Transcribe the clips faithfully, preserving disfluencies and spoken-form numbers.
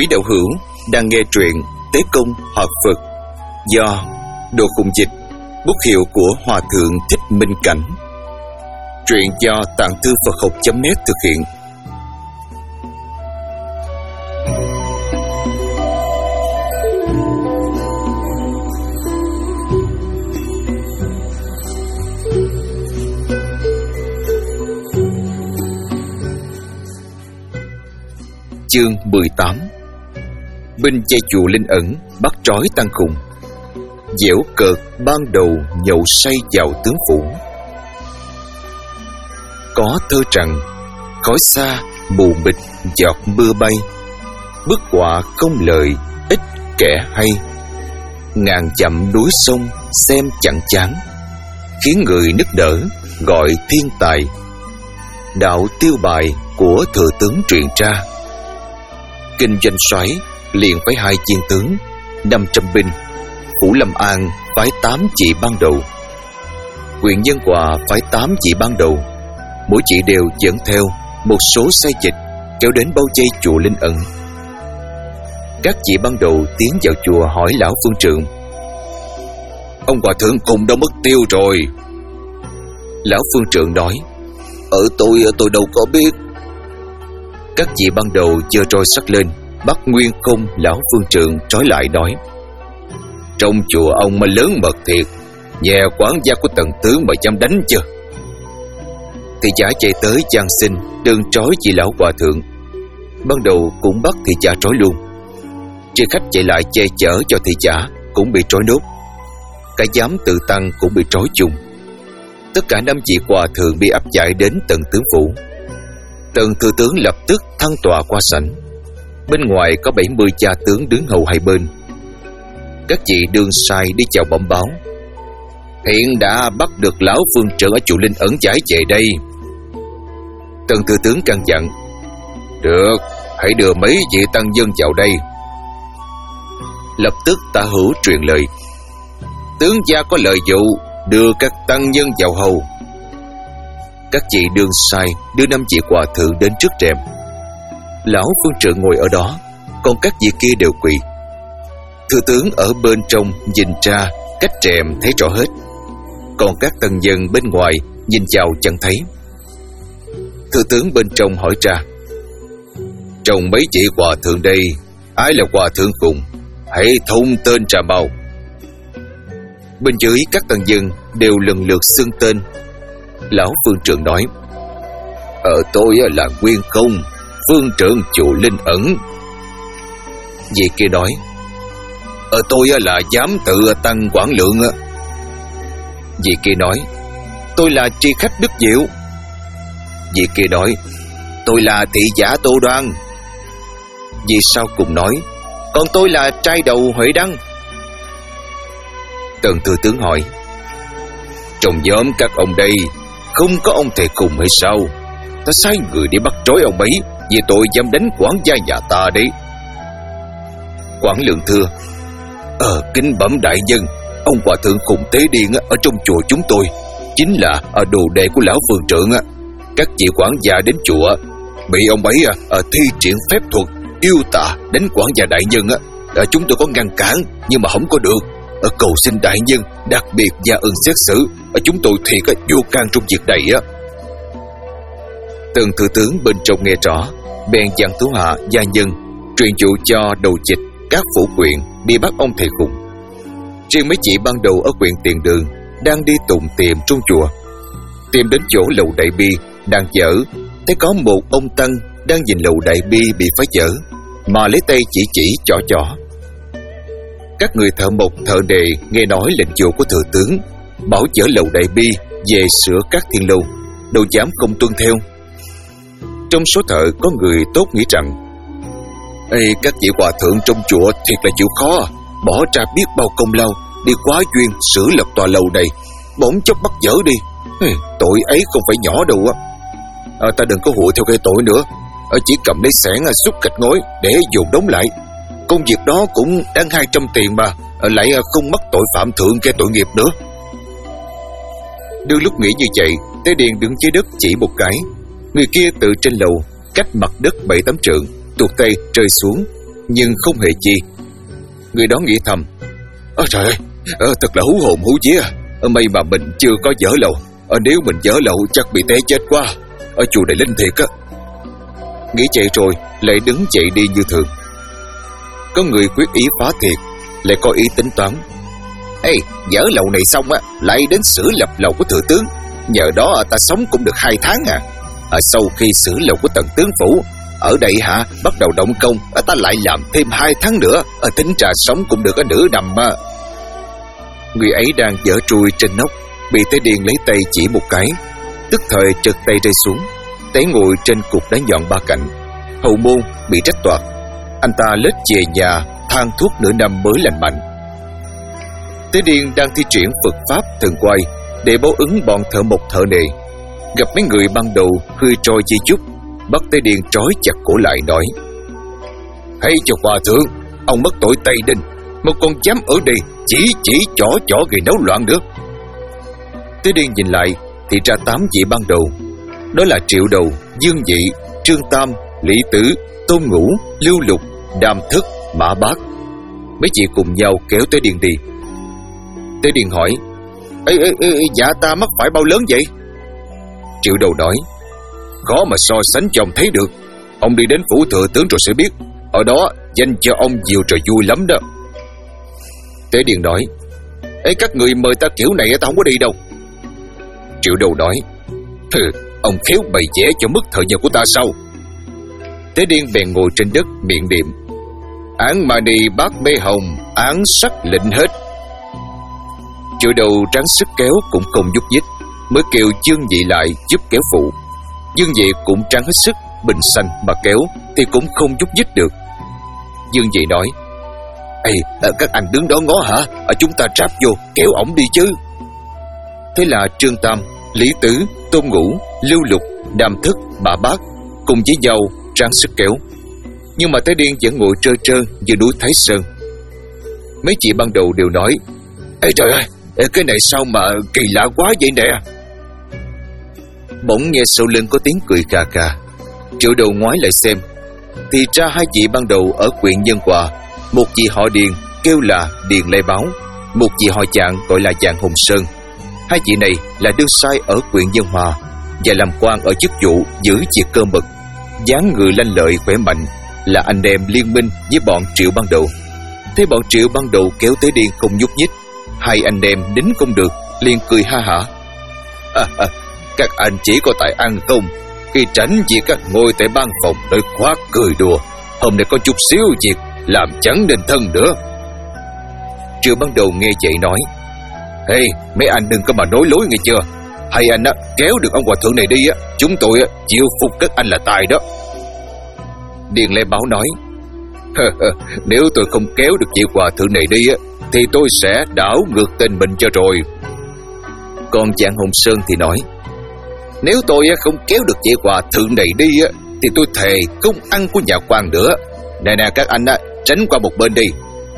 Quý đạo hữu đang nghe truyện Tế Công Học Phật do Đồ Khùng Dịch, bút hiệu của Hòa Thượng Thích Minh Cảnh. Truyện do Tạng Thư Phật Học chấm net thực hiện. Chương mười tám. Binh che chùa Linh Ẩn bắt trói Tăng Khùng. Dẻo cợt ban đầu nhậu say vào tướng phủ. Có thơ rằng: khói xa mù mịt giọt mưa bay, bức họa không lời ít kẻ hay. Ngàn dặm núi sông xem chẳng chán, khiến người nức nở gọi thiên tài. Đạo tiêu bài của thừa tướng truyền ra. Kinh doanh soái liền phái hai chiên tướng, năm trăm binh. Phủ Lâm An phái tám chị ban đầu. Huyện Nhân Hòa phái tám chị ban đầu. Mỗi chị đều dẫn theo một số xe dịch kéo đến bao vây chùa Linh Ẩn. Các chị ban đầu tiến vào chùa hỏi lão phương trượng: ông hòa thượng cùng đâu mất tiêu rồi? Lão phương trượng nói: ở tôi tôi đâu có biết. Các chị ban đầu giơ roi sắt lên bắt nguyên không lão phương trượng trói lại, nói: trong chùa ông mà lớn mật thiệt, nhà quản gia của tần tướng mà dám đánh chưa? Thị giả chạy tới gian xin đơn trói chị lão hòa thượng. Ban đầu cũng bắt thị giả trói luôn. Tri khách chạy lại che chở cho thị giả cũng bị trói nốt. Cả giám tự tăng cũng bị trói chung. Tất cả năm vị hòa thượng bị áp giải đến tận tướng phủ. Tần thừa tướng lập tức thăng tọa qua sảnh. Bên ngoài có bảy mươi cha tướng đứng hầu hai bên. Các vị đương sai đi chào bẩm báo: hiện đã bắt được lão phương trưởng ở chùa Linh Ẩn giải về đây. Tần thừa tướng căn dặn: được, hãy đưa mấy vị tăng nhân vào đây. Lập tức Tả Hữu truyền lời: tướng gia có lời dụ, đưa các tăng nhân vào hầu. Các vị đương sai đưa năm vị hòa thượng đến trước rèm. Lão phương trượng ngồi ở đó, còn các vị kia đều quỳ. Thừa tướng ở bên trong nhìn ra cách rèm thấy rõ hết, còn các tăng nhân bên ngoài nhìn vào chẳng thấy. Thừa tướng bên trong hỏi ra: trong mấy vị hòa thượng đây, ai là hòa thượng cùng? Hãy thông tên ra mau. Bên dưới các tăng nhân đều lần lượt xưng tên. Lão phương trượng nói: ở tôi là Nguyên Không, phương trưởng chùa Linh Ẩn. Vị kia nói: ở tôi là giám tự tăng Quảng Lượng. Vị kia nói: tôi là tri khách Đức Diệu. Vị kia nói: tôi là thị giả Tô Đoan. Vị sau cùng nói: còn tôi là trai đầu Huệ Đăng. Tần thừa tướng hỏi: trong nhóm các ông đây không có ông thầy cùng hay sao? Ta sai người đi bắt trói ông ấy vì tội dám đánh quản gia nhà ta đấy. Quảng Lượng thưa: Ờ kính bẩm đại nhân, ông hòa thượng khùng tế điên ở trong chùa chúng tôi chính là ở đồ đệ của lão phương trưởng. Các vị quản gia đến chùa bị ông ấy ở thi triển phép thuật yêu tà đánh quản gia đại nhân. Chúng tôi có ngăn cản nhưng mà không có được. Ở cầu xin đại nhân đặc biệt gia ân xét xử, chúng tôi thiệt vô can trong việc này. Tần thừa tướng bên trong nghe rõ, bèn dặn thủ hạ gia nhân truyền dụ cho đầu dịch các phủ quyện đi bắt ông thầy khùng. Riêng mấy chị ban đầu ở quyện Tiền Đường đang đi tụng tìm trong chùa, tìm đến chỗ lầu đại bi đang dở, thấy có một ông tăng đang nhìn lầu đại bi bị phá dở mà lấy tay chỉ chỉ chỏ chỏ. Các người thợ mộc thợ đề nghe nói lệnh dụ của thừa tướng bảo dỡ lầu đại bi về sửa các thiên lâu, đâu dám không tuân theo. Trong số thợ có người tốt nghĩ rằng: Ê, các vị hòa thượng trong chùa thiệt là chịu khó, bỏ ra biết bao công lao đi quá duyên sửa lập tòa lầu này, bỗng chốc bắt dở đi. Ê, tội ấy không phải nhỏ đâu á. À, ta đừng có hụi theo cái tội nữa, à, chỉ cầm lấy xẻng xúc gạch ngói để dồn đóng lại. Công việc đó cũng đáng hai trăm tiền mà, à, lại không mắc tội phạm thượng cái tội nghiệp nữa. Đương lúc nghĩ như vậy, Tế Điền đứng dưới đất chỉ một cái. Người kia từ trên lầu cách mặt đất bảy tám trượng tuột tay rơi xuống, nhưng không hề chi. Người đó nghĩ thầm: Ơ trời ơi, ờ, thật là hú hồn hú vía. Ờ, may mà mình chưa có dở lầu. Ờ, nếu mình dở lầu chắc bị té chết quá. Ở chùa này linh thiệt á. Nghĩ chạy rồi lại đứng chạy đi như thường. Có người quyết ý phá thiệt, lại có ý tính toán: Ê, dở lầu này xong á, lại đến sửa lập lầu của thừa tướng. Nhờ đó ta sống cũng được hai tháng à. à Sau khi sửa lầu của tần tướng phủ ở đây hả, bắt đầu động công, ta lại làm thêm hai tháng nữa. à, Tính trà sống cũng được ở nửa năm à. Người ấy đang dở trui trên nóc, bị Tế Điền lấy tay chỉ một cái, tức thời trật tay rơi xuống, té ngồi trên cục đá nhọn ba cạnh. Hậu môn bị rách toạc. Anh ta lết về nhà than thuốc nửa năm mới lành mạnh. Tế Điền đang thi triển Phật pháp thần quay để báo ứng bọn thợ mộc thợ nề. Gặp mấy người ban đầu hơi trôi chi chút, bắt Tế Điền trói chặt cổ lại nói: Hãy cho hòa thượng, ông mất tội Tây Đinh, một con dám ở đây chỉ chỉ chỏ chỏ gây náo loạn được. Tế Điền nhìn lại thì ra tám vị ban đầu, đó là Triệu Đầu, Dương Dị, Trương Tam, Lý Tứ, Tôn Ngũ, Lưu Lục, Đàm Thức, Mã Bác. Mấy chị cùng nhau kéo Tế Điền đi. Tế Điền hỏi: Ê, ê, ê, dạ ta mắc phải bao lớn vậy? Triệu Đầu nói: Khó mà so sánh cho ông thấy được. Ông đi đến phủ thừa tướng rồi sẽ biết. Ở đó danh cho ông nhiều trò vui lắm đó. Tế Điền nói: Ê, các người mời ta kiểu này ta không có đi đâu. Triệu Đầu nói: Hừ, ông khéo bày vẽ cho mức thời giờ của ta sao? Tế Điền bèn ngồi trên đất miệng niệm: Án mà đi bác mê hồng, án sắc lệnh hết. Triệu Đầu ráng sức kéo cũng không nhúc nhích, mới kêu Dương Dị lại giúp kéo phụ. Dương Dị cũng ráng hết sức bình xanh mà kéo thì cũng không nhúc nhích được. Dương Dị nói: Ê, các anh đứng đó ngó hả? Chúng ta ráp vô kéo ổng đi chứ. Thế là Trương Tam, Lý Tứ, Tôn Ngũ, Lưu Lục, Đàm Thức, Mã Bác cùng với nhau ráng sức kéo. Nhưng mà Tế Điền vẫn ngồi trơ trơ như núi Thái Sơn. Mấy chị ban đầu đều nói: Ê trời ơi, cái này sao mà kỳ lạ quá vậy nè. Bỗng nghe sau lưng có tiếng cười khà khà. Triệu Đầu ngoái lại xem thì ra hai chị ban đầu ở huyện Nhân Hòa, một chị họ Điền kêu là Điền Lê Báo, một chị họ Chạng gọi là Chạng Hồng Sơn. Hai chị này là đương sai ở huyện Nhân Hòa và làm quan ở chức vụ giữ việc cơ mật, dáng người lanh lợi khỏe mạnh, là anh em liên minh với bọn Triệu ban đầu. Thấy bọn Triệu ban đầu kéo Tế Điền không nhúc nhích, hai anh em đính không được, liền cười ha hả: à, à, Các anh chỉ có tài ăn không? Khi tránh việc các ngồi tại ban phòng đôi khoác cười đùa. Hôm nay có chút xíu việc làm chẳng nên thân nữa. Triệu ban đầu nghe vậy nói: Hey, mấy anh đừng có mà nói lối nghe chưa? Hai anh á, kéo được ông hòa thượng này đi á, chúng tôi á, chịu phục các anh là tài đó. Điền Lê Báo nói: Nếu tôi không kéo được vị hòa thượng này đi á, thì tôi sẽ đảo ngược tên mình cho rồi. Còn Chạng Hồng Sơn thì nói: Nếu tôi không kéo được vị hòa thượng này đi á, thì tôi thề không ăn của nhà quan nữa. Nè nè các anh á, tránh qua một bên đi.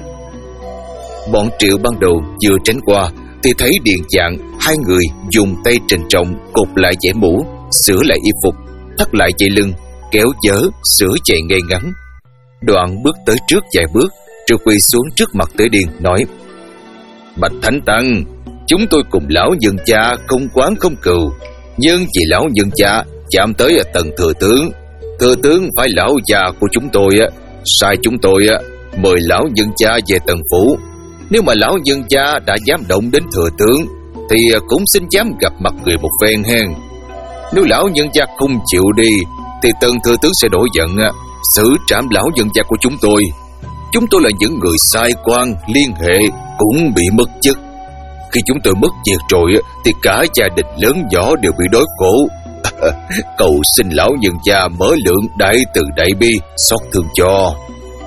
Bọn Triệu ban đầu vừa tránh qua thì thấy Điền Chạng hai người dùng tay trình trọng cột lại dãy mũ, sửa lại y phục, thắt lại dây lưng, kéo vớ sửa chạy ngay ngắn. Đoạn bước tới trước vài bước rồi quỳ xuống trước mặt Tế Điền nói: Bạch Thánh Tăng, chúng tôi cùng lão nhân cha không quán không cừu, nhưng vì lão nhân cha chạm tới tầng thừa tướng, thừa tướng phải lão già của chúng tôi á, sai chúng tôi á mời lão nhân cha về tầng phủ. Nếu mà lão nhân cha đã dám động đến thừa tướng thì cũng xin dám gặp mặt người một phen hen. Nếu lão nhân cha không chịu đi thì tầng thừa tướng sẽ nổi giận, xử trảm lão nhân cha của chúng tôi. Chúng tôi là những người sai quan liên hệ cũng bị mất chức. Khi chúng tôi mất việc rồi thì cả gia đình lớn nhỏ đều bị đói khổ. Cầu xin lão nhân cha mở lượng đại từ đại bi xót thương cho.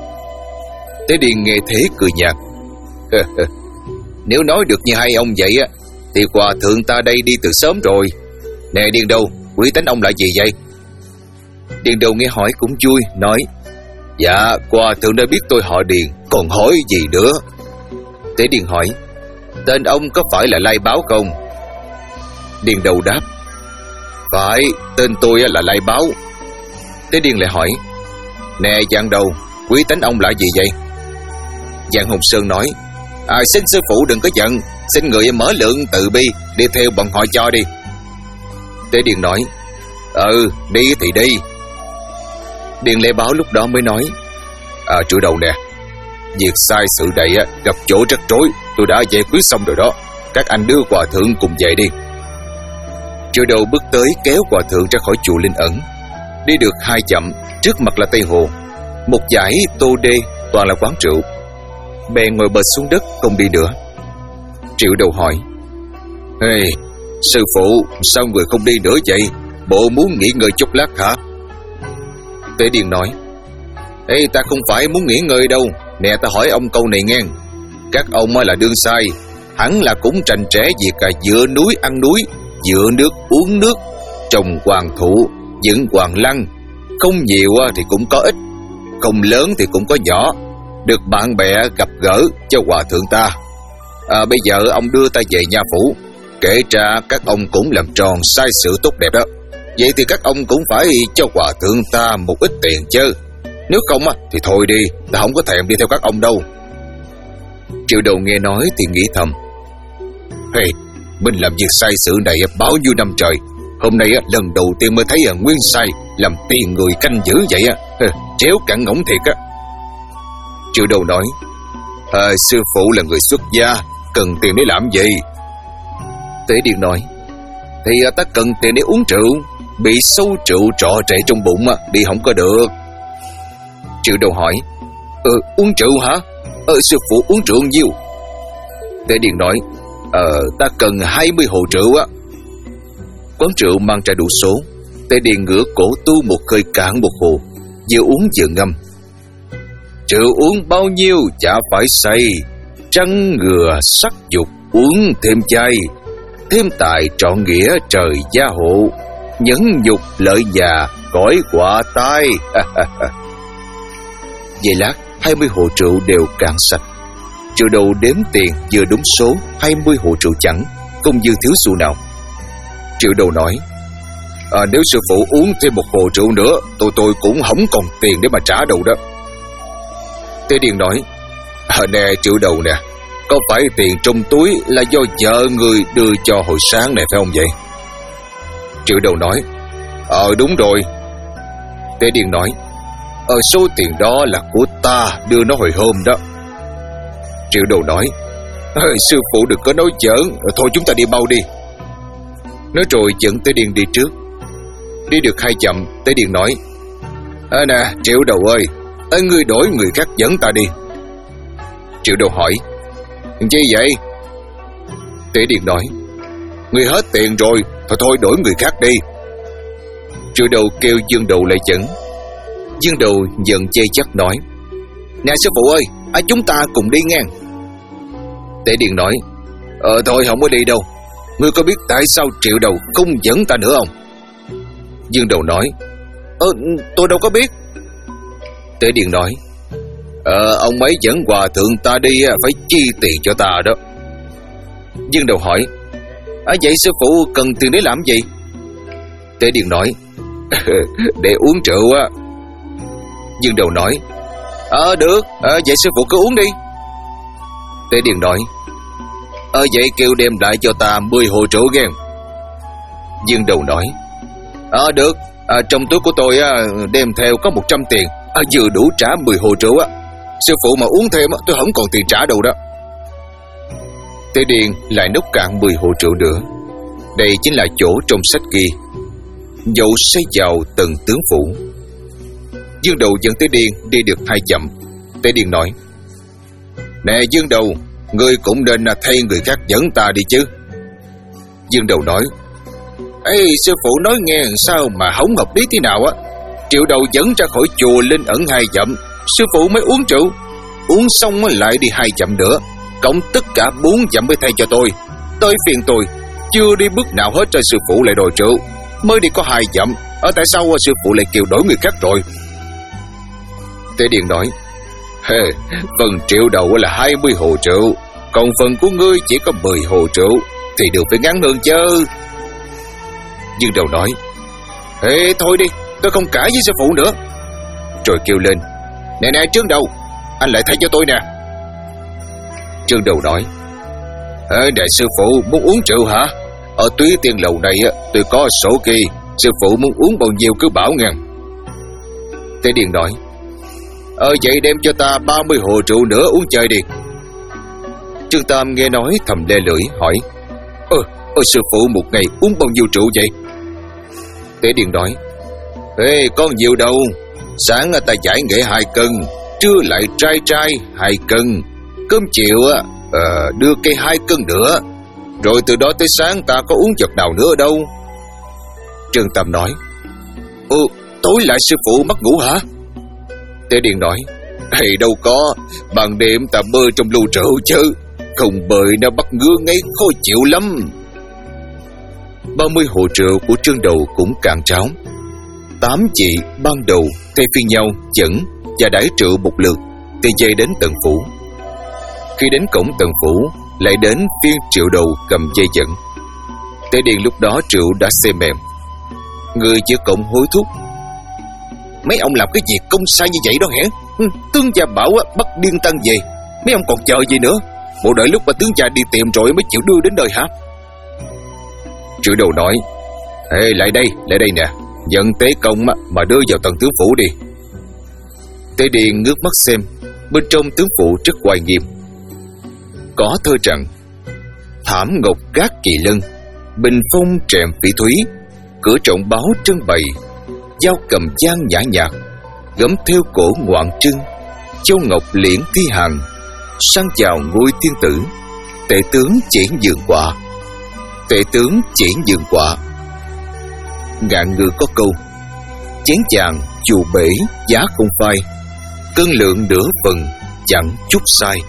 Tế Điền nghe thế cười nhạt: Nếu nói được như hai ông vậy á, thì hòa thượng ta đây đi từ sớm rồi. Nè Điền Đầu, quý tánh ông là gì vậy? Điền Đầu nghe hỏi cũng vui, nói: Dạ, hòa thượng đã biết tôi họ Điền, còn hỏi gì nữa? Tế Điền hỏi: Tên ông có phải là Lai Báo không? Điền Đầu đáp: Phải, tên tôi là Lai Báo. Tế Điền lại hỏi: Nè Giang Đầu, Quý tánh ông là gì vậy? Giang Hồng Sơn nói: À, xin sư phụ đừng có giận, xin người mở lượng từ bi, đi theo bọn họ cho đi. Tế Điền nói: Ừ, đi thì đi. Điền Lễ Bảo lúc đó mới nói: À, Triệu Đầu nè, việc sai sự này á, gặp chỗ rắc rối, tôi đã giải quyết xong rồi đó. Các anh đưa hòa thượng cùng về đi. Triệu Đầu bước tới kéo hòa thượng ra khỏi chùa Linh Ẩn. Đi được hai dặm, trước mặt là Tây Hồ, một dải tô đê toàn là quán rượu. Bèn ngồi bệt xuống đất không đi nữa. Triệu Đầu hỏi: Ê, sư phụ, sao người không đi nữa vậy? Bộ muốn nghỉ ngơi chút lát hả? Tế Điền nói: Ê, ta không phải muốn nghỉ ngơi đâu. Nè, ta hỏi ông câu này nghe. Các ông là đương sai, hẳn là cũng trành trẽ việc cả dựa núi ăn núi, dựa nước uống nước, trồng hoàng thụ, dựng hoàng lăng. Không nhiều thì cũng có ít, không lớn thì cũng có nhỏ, được bạn bè gặp gỡ cho hòa thượng ta. À, bây giờ ông đưa ta về nhà phủ, kể ra các ông cũng làm tròn sai sự tốt đẹp đó. Vậy thì các ông cũng phải cho hòa thượng ta một ít tiền chứ. Nếu không thì thôi đi, ta không có thèm đi theo các ông đâu. Triệu Đầu nghe nói thì nghĩ thầm: Hey, mình làm việc sai sự này bao nhiêu năm trời, hôm nay lần đầu tiên mới thấy Nguyên sai làm tiền người canh giữ vậy á, chéo cẳng ngỗng thiệt á. Triệu Đầu nói: à, sư phụ là người xuất gia, cần tiền để làm gì? Tế Điền nói: Thì ta cần tiền để uống rượu, bị sâu rượu trọ trệ trong bụng đi không có được. Triệu Đầu hỏi: Ờ, uống rượu hả? Ờ, sư phụ uống rượu nhiêu? Tế Điền nói: Ờ, ta cần hai mươi hồ rượu á. Quán rượu mang ra đủ số. Tế Điền ngửa cổ tu một hơi cạn một hồ, vừa uống vừa ngâm: Rượu uống bao nhiêu chả phải say, trăng ngừa sắc dục uống thêm chay, thêm tài trọn nghĩa trời gia hộ, nhẫn nhục lợi nhà cõi quả tai. Vậy lát hai mươi hồ rượu đều cạn sạch. Triệu Đầu đếm tiền vừa đúng số hai mươi hồ rượu chẳng, không dư thiếu xu nào. Triệu Đầu nói: à, Nếu sư phụ uống thêm một hồ rượu nữa, tôi tôi cũng không còn tiền để mà trả đâu đó. Tế Điền nói: à, Nè Triệu Đầu nè, có phải tiền trong túi là do vợ người đưa cho hồi sáng này phải không vậy? Triệu Đầu nói: Ờ đúng rồi. Tế Điền nói: Ờ số tiền đó là của ta đưa nó hồi hôm đó. Triệu Đầu nói: Sư phụ đừng có nói giỡn, thôi chúng ta đi mau đi. Nói rồi dẫn Tế Điền đi trước. Đi được hai dặm, Tế Điền nói: À nè Triệu Đầu ơi, ơi ngươi đổi người khác dẫn ta đi. Triệu Đầu hỏi: Gì vậy? Tế Điền nói: Ngươi hết tiền rồi, thôi thôi đổi người khác đi. Triệu Đầu kêu Dương Đầu lại dẫn. Dương Đầu giận chê chắc nói: Nè sư phụ ơi, à, chúng ta cùng đi ngang. Tế Điền nói: Ờ thôi không có đi đâu. Ngươi có biết tại sao Triệu Đầu không dẫn ta nữa không? Dương Đầu nói: Ờ tôi đâu có biết. Tế Điền nói: Ờ ông ấy dẫn hòa thượng ta đi phải chi tiền cho ta đó. Dương Đầu hỏi: À vậy sư phụ cần tiền để làm gì? Tế Điền nói: Để uống rượu á. Dương Đầu nói: Ờ được, à, vậy sư phụ cứ uống đi. Tế Điền nói: Ờ vậy kêu đem lại cho ta mười hồ rượu ghen. Dương Đầu nói: Ờ được, à, trong túi của tôi á, đem theo có một trăm tiền, à, vừa đủ trả mười hồ rượu á. Sư phụ mà uống thêm á, tôi không còn tiền trả đâu đó. Tế Điền lại nốc cạn mười hồ rượu nữa. Đây chính là chỗ trong sách ghi: dậu say vào tầng tướng phủ. Dương Đầu dẫn Tế Điền đi được hai dặm. Tế Điền nói: Nè Dương Đầu, ngươi cũng nên thay người khác dẫn ta đi chứ. Dương Đầu nói: Ê sư phụ nói nghe sao mà không hợp lý thế nào á. Triệu Đầu dẫn ra khỏi chùa Linh Ẩn hai dặm, sư phụ mới uống rượu, uống xong lại đi hai dặm nữa, cộng tất cả bốn dặm mới thay cho tôi. Tới phiền tôi, chưa đi bước nào hết rồi sư phụ lại đòi rượu, mới đi có hai dặm, ở tại sao sư phụ lại kêu đổi người khác rồi? Tế Điền nói: Hey, phần Triệu Đầu là hai mươi hồ rượu, còn phần của ngươi chỉ có mười hồ rượu, thì được phải ngắn hơn chứ. Dương Đầu nói: Ê thôi đi, tôi không cãi với sư phụ nữa. Rồi kêu lên: Nè nè Trương Đầu, anh lại thay cho tôi nè. Trương Đầu nói: Ê, đại sư phụ muốn uống rượu hả? Ở Túy Tiên Lầu này tôi có sổ ghi, sư phụ muốn uống bao nhiêu cứ bảo nghe. Tế Điền nói: Ờ vậy đem cho ta ba mươi hồ rượu nữa uống chơi đi. Trương Tam nghe nói thầm le lưỡi hỏi: Ơ, ờ, sư phụ một ngày uống bao nhiêu rượu vậy? Tế Điền nói: Ê, con nhiều đâu. Sáng ta giải nghệ hai cân, trưa lại trai trai hai cân, cơm chiều à, đưa cây hai cân nữa. Rồi từ đó tới sáng ta có uống vật nào nữa đâu. Trương Tam nói: Ừ, tối lại sư phụ mất ngủ hả? Tế Điền nói: Hay đâu có, ban đêm ta bơi trong lu rượu chứ, không bơi nó bắt ngứa ngay khó chịu lắm. Ba mươi hồ rượu của Trương Đầu cũng cạn tráo. Tám chị ban đầu thay phiên nhau dẫn và đãi rượu một lượt, thì dây đến tận phủ. Khi đến cổng tận phủ, lại đến phiên Triệu Đầu cầm dây dẫn. Tế Điền lúc đó rượu đã xe mềm. Người chữa cộng hối thúc: Mấy ông làm cái việc công sai như vậy đó hả? Ừ, tướng gia bảo bắt điên tăng về, mấy ông còn chờ gì nữa? Bộ đợi lúc mà tướng gia đi tìm rồi mới chịu đưa đến nơi hả? Triệu Đầu nói: Ê, lại đây, lại đây nè, nhận tế công mà đưa vào tầng tướng phủ đi. Tế Điền ngước mắt xem, bên trong tướng phủ rất oai nghiêm. Có thơ rằng: Thảm ngọc gác kỳ lân, bình phong trèm phỉ thúy, cửa trọng báo trưng bày, dao cầm giang nhã nhạc, gấm theo cổ ngoạn trưng, châu ngọc liễn thi hàng, sang chào ngôi thiên tử, tể tướng chỉ nhường quả, tể tướng chỉ nhường quả. Ngạn ngữ có câu: Chén chàng dù bể giá không phai, cân lượng nửa phần chẳng chút sai.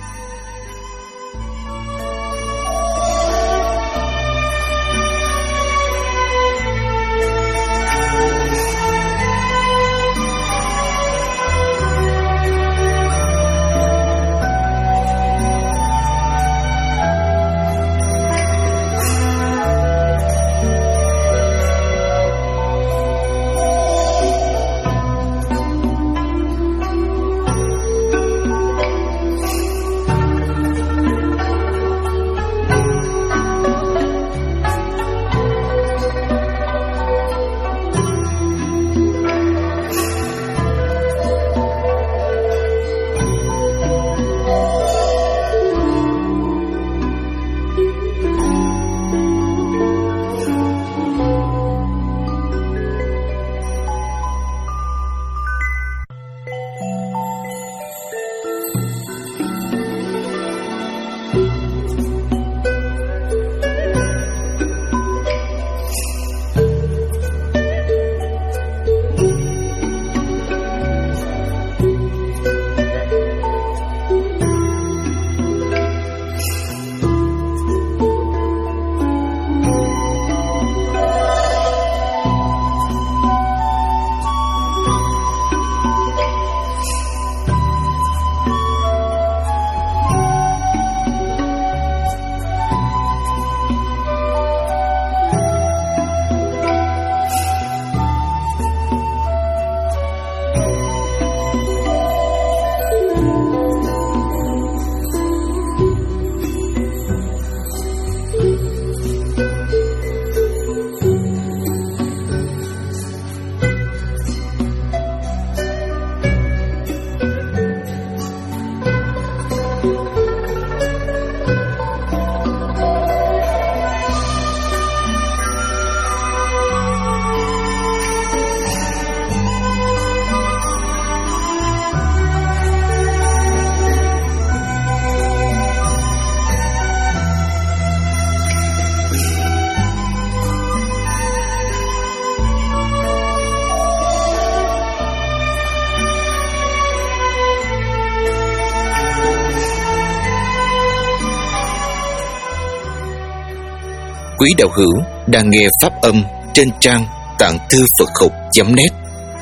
Quý đạo hữu đang nghe pháp âm trên trang tạng thư Phật học chấm net.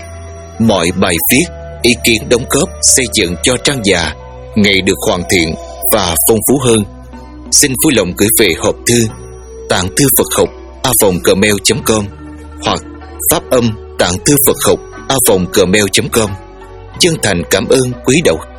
Mọi bài viết, ý kiến đóng góp xây dựng cho trang già ngày được hoàn thiện và phong phú hơn. Xin vui lòng gửi về hộp thư tạng thư Phật học a vòng gmail chấm com hoặc pháp âm tạng thư Phật học a vòng gmail chấm com. chân thành cảm ơn quý đạo